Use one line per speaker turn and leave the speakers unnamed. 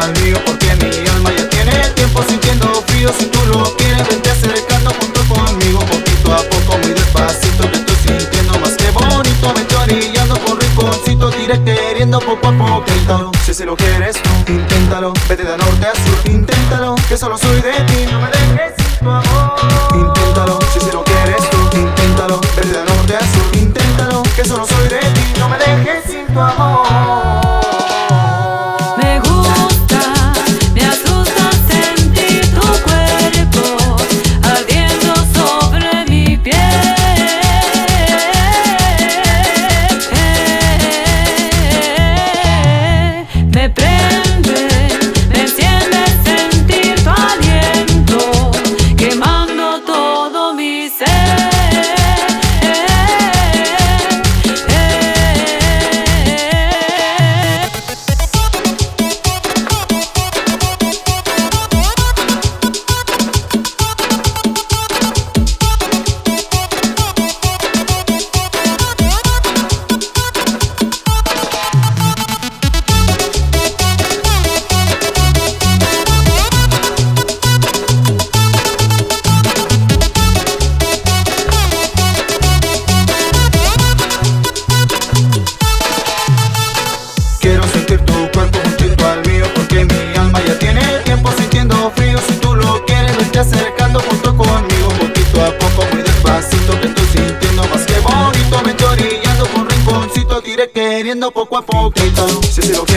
al mío, porque mi alma ya tiene tiempo sintiendo frío. Si tú lo quieres, vente acercando junto conmigo, poquito a poco, muy despacito. Yo estoy sintiendo más que bonito, vente orillando por rinconcito, te iré queriendo poco a poco. Inténtalo, si lo quieres tú, inténtalo. Vete de norte a sur, inténtalo, que solo soy de ti, no me dejes sin tu amor. Inténtalo, si lo quieres tú, inténtalo. Vete de norte a sur, inténtalo, que solo soy de ti, no me dejes sin tu amor. Quiero sentir tu cuerpo juntito al mío, porque mi alma ya tiene tiempo sintiendo frío. Si tú lo quieres, vente acercando junto conmigo, poquito a poco, muy despacito, que estoy sintiendo más que bonito. Vente orillando por rinconcito, te iré queriendo poco a poquito. Si lo